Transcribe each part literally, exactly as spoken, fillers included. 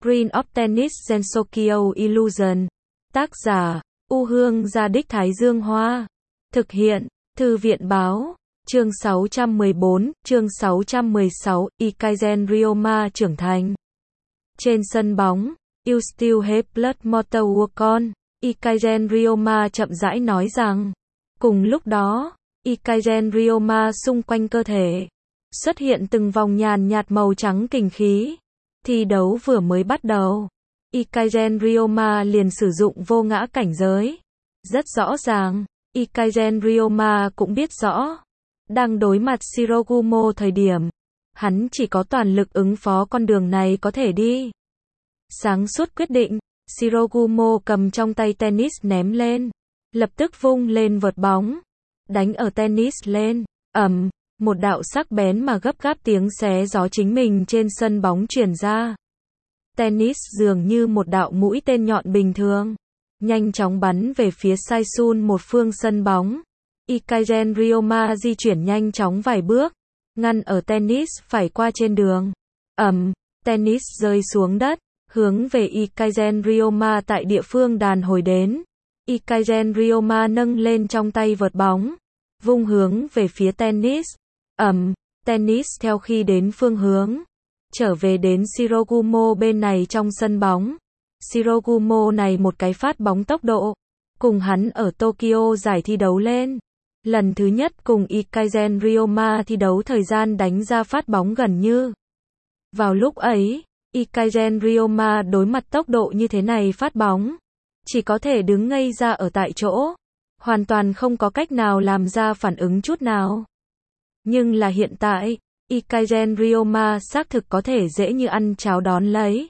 Green of Tennis Gensokyo Illusion. Tác giả, U Hương Gia Đích Thái Dương Hoa. Thực hiện, Thư viện Báo. Chương sáu trăm mười bốn, chương sáu trăm mười sáu, Ikaisen Ryoma trưởng thành. Trên sân bóng, You Still Have Blood Motor Work On. Ikaisen Ryoma chậm rãi nói rằng. Cùng lúc đó, Ikaisen Ryoma xung quanh cơ thể xuất hiện từng vòng nhàn nhạt màu trắng kình khí. Thi đấu vừa mới bắt đầu, Ikaisen Ryoma liền sử dụng vô ngã cảnh giới. Rất rõ ràng, Ikaisen Ryoma cũng biết rõ, đang đối mặt Shirogumo thời điểm, hắn chỉ có toàn lực ứng phó con đường này có thể đi. Sáng suốt quyết định, Shirogumo cầm trong tay tennis ném lên, lập tức vung lên vợt bóng, đánh ở tennis lên, ầm, một đạo sắc bén mà gấp gáp tiếng xé gió chính mình trên sân bóng truyền ra. Tennis dường như một đạo mũi tên nhọn bình thường, nhanh chóng bắn về phía Saisun một phương sân bóng. Ikaisen Ryoma di chuyển nhanh chóng vài bước, ngăn ở tennis phải qua trên đường. Ầm, tennis rơi xuống đất, hướng về Ikaisen Ryoma tại địa phương đàn hồi đến. Ikaisen Ryoma nâng lên trong tay vợt bóng, vung hướng về phía tennis. Ầm, tennis theo khi đến phương hướng, trở về đến Shirogumo bên này trong sân bóng. Shirogumo này một cái phát bóng tốc độ, cùng hắn ở Tokyo giải thi đấu lên. Lần thứ nhất cùng Ikaisen Ryoma thi đấu thời gian đánh ra phát bóng gần như. Vào lúc ấy, Ikaisen Ryoma đối mặt tốc độ như thế này phát bóng, chỉ có thể đứng ngây ra ở tại chỗ, hoàn toàn không có cách nào làm ra phản ứng chút nào. Nhưng là hiện tại, Ikaisen Ryoma xác thực có thể dễ như ăn cháo đón lấy.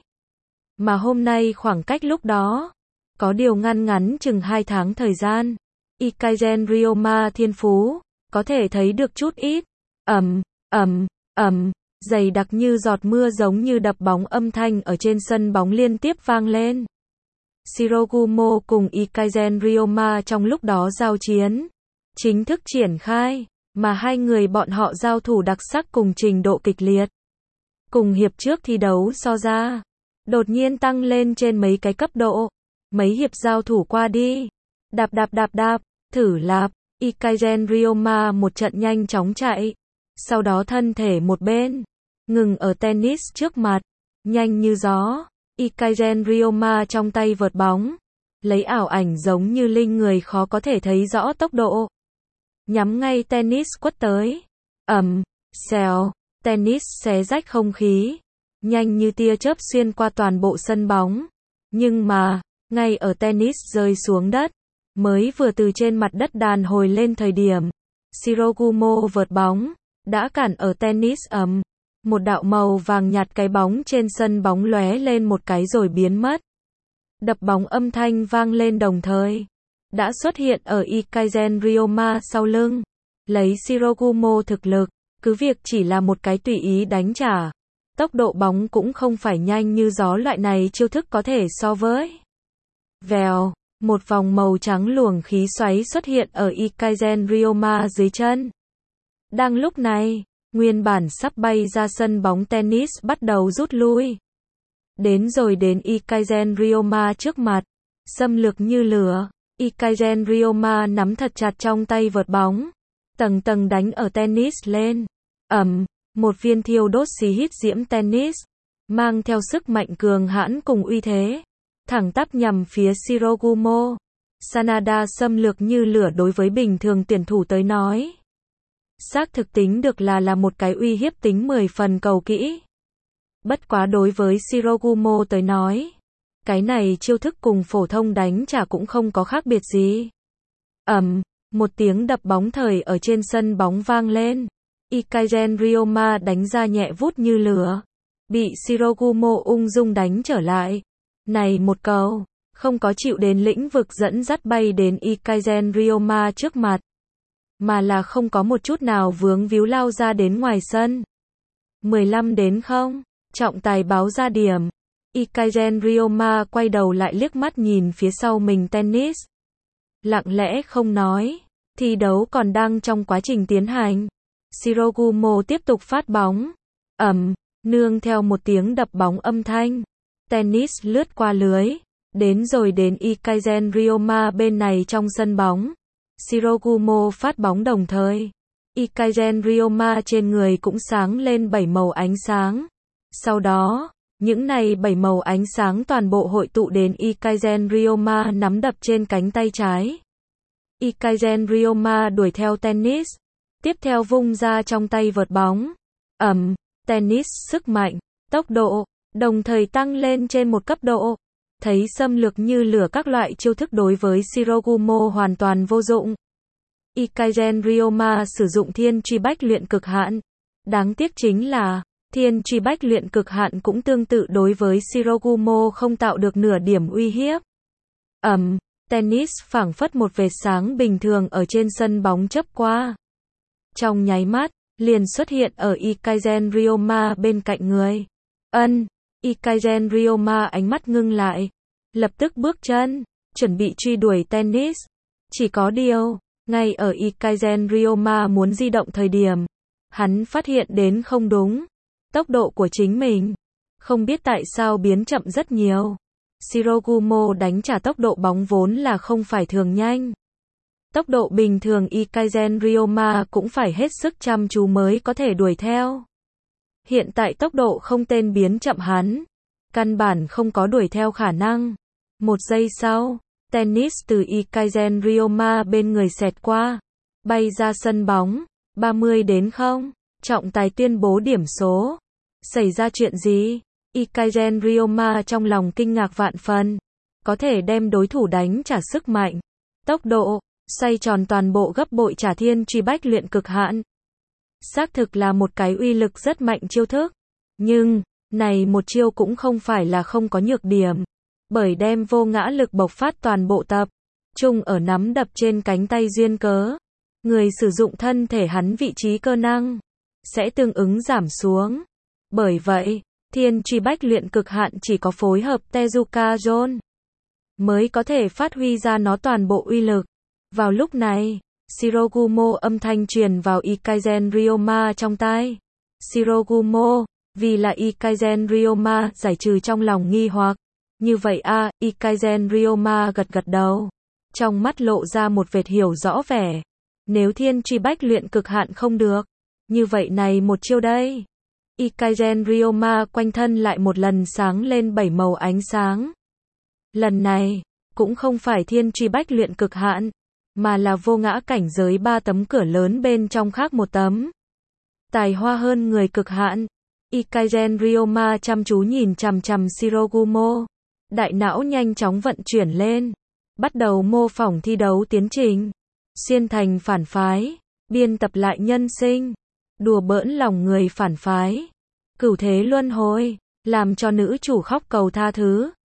Mà hôm nay khoảng cách lúc đó, có điều ngăn ngắn chừng hai tháng thời gian. Ikaisen Ryoma thiên phú, có thể thấy được chút ít. Ầm, ầm, ầm, dày đặc như giọt mưa giống như đập bóng âm thanh ở trên sân bóng liên tiếp vang lên. Shirogumo cùng Ikaisen Ryoma trong lúc đó giao chiến, chính thức triển khai, mà hai người bọn họ giao thủ đặc sắc cùng trình độ kịch liệt. Cùng hiệp trước thi đấu so ra, đột nhiên tăng lên trên mấy cái cấp độ. Mấy hiệp giao thủ qua đi, đạp đạp đạp đạp, thử lạp, Ikaisen Ryoma một trận nhanh chóng chạy, sau đó thân thể một bên, ngừng ở tennis trước mặt, nhanh như gió. Ikaisen Ryoma trong tay vợt bóng, lấy ảo ảnh giống như linh người khó có thể thấy rõ tốc độ, nhắm ngay tennis quất tới. Ầm, xèo, tennis xé rách không khí, nhanh như tia chớp xuyên qua toàn bộ sân bóng. Nhưng mà, ngay ở tennis rơi xuống đất, mới vừa từ trên mặt đất đàn hồi lên thời điểm, Shirogumo vợt bóng đã cản ở tennis. Ầm, một đạo màu vàng nhạt cái bóng trên sân bóng lóe lên một cái rồi biến mất. Đập bóng âm thanh vang lên đồng thời, đã xuất hiện ở Ikaisen Ryoma sau lưng. Lấy Shirogumo thực lực, cứ việc chỉ là một cái tùy ý đánh trả, tốc độ bóng cũng không phải nhanh như gió loại này chiêu thức có thể so với. Vèo, một vòng màu trắng luồng khí xoáy xuất hiện ở Ikaisen Ryoma dưới chân. Đang lúc này, nguyên bản sắp bay ra sân bóng tennis bắt đầu rút lui. Đến rồi đến Ikaisen Ryoma trước mặt, xâm lược như lửa. Ikaisen Ryoma nắm thật chặt trong tay vợt bóng, tầng tầng đánh ở tennis lên. Ầm, một viên thiêu đốt xì hít diễm tennis, mang theo sức mạnh cường hãn cùng uy thế, thẳng tắp nhằm phía Shirogumo. Sanada xâm lược như lửa đối với bình thường tuyển thủ tới nói, xác thực tính được là là một cái uy hiếp tính mười phần cầu kỹ. Bất quá đối với Shirogumo tới nói, cái này chiêu thức cùng phổ thông đánh trả cũng không có khác biệt gì. Ầm, một tiếng đập bóng thời ở trên sân bóng vang lên. Ikaisen Ryoma đánh ra nhẹ vút như lửa, bị Shirogumo ung dung đánh trở lại. Này một cầu, không có chịu đến lĩnh vực dẫn dắt bay đến Ikaisen Ryoma trước mặt, mà là không có một chút nào vướng víu lao ra đến ngoài sân. mười lăm đến không, trọng tài báo ra điểm. Ikaisen Ryoma quay đầu lại liếc mắt nhìn phía sau mình tennis. Lặng lẽ không nói, thi đấu còn đang trong quá trình tiến hành. Shirogumo tiếp tục phát bóng. Ầm, nương theo một tiếng đập bóng âm thanh, Tennis lướt qua lưới. Đến rồi đến Ikaisen Ryoma bên này trong sân bóng. Shirogumo phát bóng đồng thời. Ikaisen Ryoma trên người cũng sáng lên bảy màu ánh sáng. Sau đó, những này bảy màu ánh sáng toàn bộ hội tụ đến Ikaisen Ryoma nắm đập trên cánh tay trái. Ikaisen Ryoma đuổi theo Tennis. Tiếp theo vung ra trong tay vợt bóng. Ầm, Tennis sức mạnh, tốc độ, đồng thời tăng lên trên một cấp độ. Thấy xâm lược như lửa các loại chiêu thức đối với Shirogumo hoàn toàn vô dụng. Ikaisen Ryoma sử dụng thiên truy bách luyện cực hạn. Đáng tiếc chính là, thiên truy bách luyện cực hạn cũng tương tự đối với Shirogumo không tạo được nửa điểm uy hiếp. Ầm, Tennis phảng phất một vệt sáng bình thường ở trên sân bóng chớp qua. Trong nháy mắt, liền xuất hiện ở Ikaisen Ryoma bên cạnh người. Ân, Ikaisen Ryoma ánh mắt ngưng lại. Lập tức bước chân, chuẩn bị truy đuổi Tennis. Chỉ có điều, ngay ở Ikaisen Ryoma muốn di động thời điểm, hắn phát hiện đến không đúng. Tốc độ của chính mình, không biết tại sao biến chậm rất nhiều. Shirogumo đánh trả tốc độ bóng vốn là không phải thường nhanh. Tốc độ bình thường Ikaisen Ryoma cũng phải hết sức chăm chú mới có thể đuổi theo. Hiện tại tốc độ không tên biến chậm hắn, căn bản không có đuổi theo khả năng. Một giây sau, Tennis từ Ikaisen Ryoma bên người xẹt qua, bay ra sân bóng, ba mươi đến không, trọng tài tuyên bố điểm số. Xảy ra chuyện gì? Ikaisen Ryoma trong lòng kinh ngạc vạn phần, có thể đem đối thủ đánh trả sức mạnh, tốc độ, xoay tròn toàn bộ gấp bội trả thiên truy bách luyện cực hạn. Xác thực là một cái uy lực rất mạnh chiêu thức, nhưng, này một chiêu cũng không phải là không có nhược điểm, bởi đem vô ngã lực bộc phát toàn bộ tập trung ở nắm đập trên cánh tay duyên cớ. Người sử dụng thân thể hắn vị trí cơ năng, sẽ tương ứng giảm xuống. Bởi vậy, thiên truy bách luyện cực hạn chỉ có phối hợp Tezuka Zone mới có thể phát huy ra nó toàn bộ uy lực. Vào lúc này, Shirogumo âm thanh truyền vào Ikaisen Ryoma trong tai. Shirogumo, vì là Ikaisen Ryoma giải trừ trong lòng nghi hoặc. Như vậy a, à, Ikaisen Ryoma gật gật đầu. Trong mắt lộ ra một vệt hiểu rõ vẻ. Nếu thiên truy bách luyện cực hạn không được, như vậy này một chiêu đây. Ikaisen Ryoma quanh thân lại một lần sáng lên bảy màu ánh sáng. Lần này, cũng không phải thiên truy bách luyện cực hạn, mà là vô ngã cảnh giới ba tấm cửa lớn bên trong khác một tấm. Tài hoa hơn người cực hạn. Ikaisen Ryoma chăm chú nhìn chằm chằm Shirogumo. Đại não nhanh chóng vận chuyển lên. Bắt đầu mô phỏng thi đấu tiến trình. Xuyên thành phản phái. Biên tập lại nhân sinh. Đùa bỡn lòng người phản phái. Cửu thế luân hồi. Làm cho nữ chủ khóc cầu tha thứ.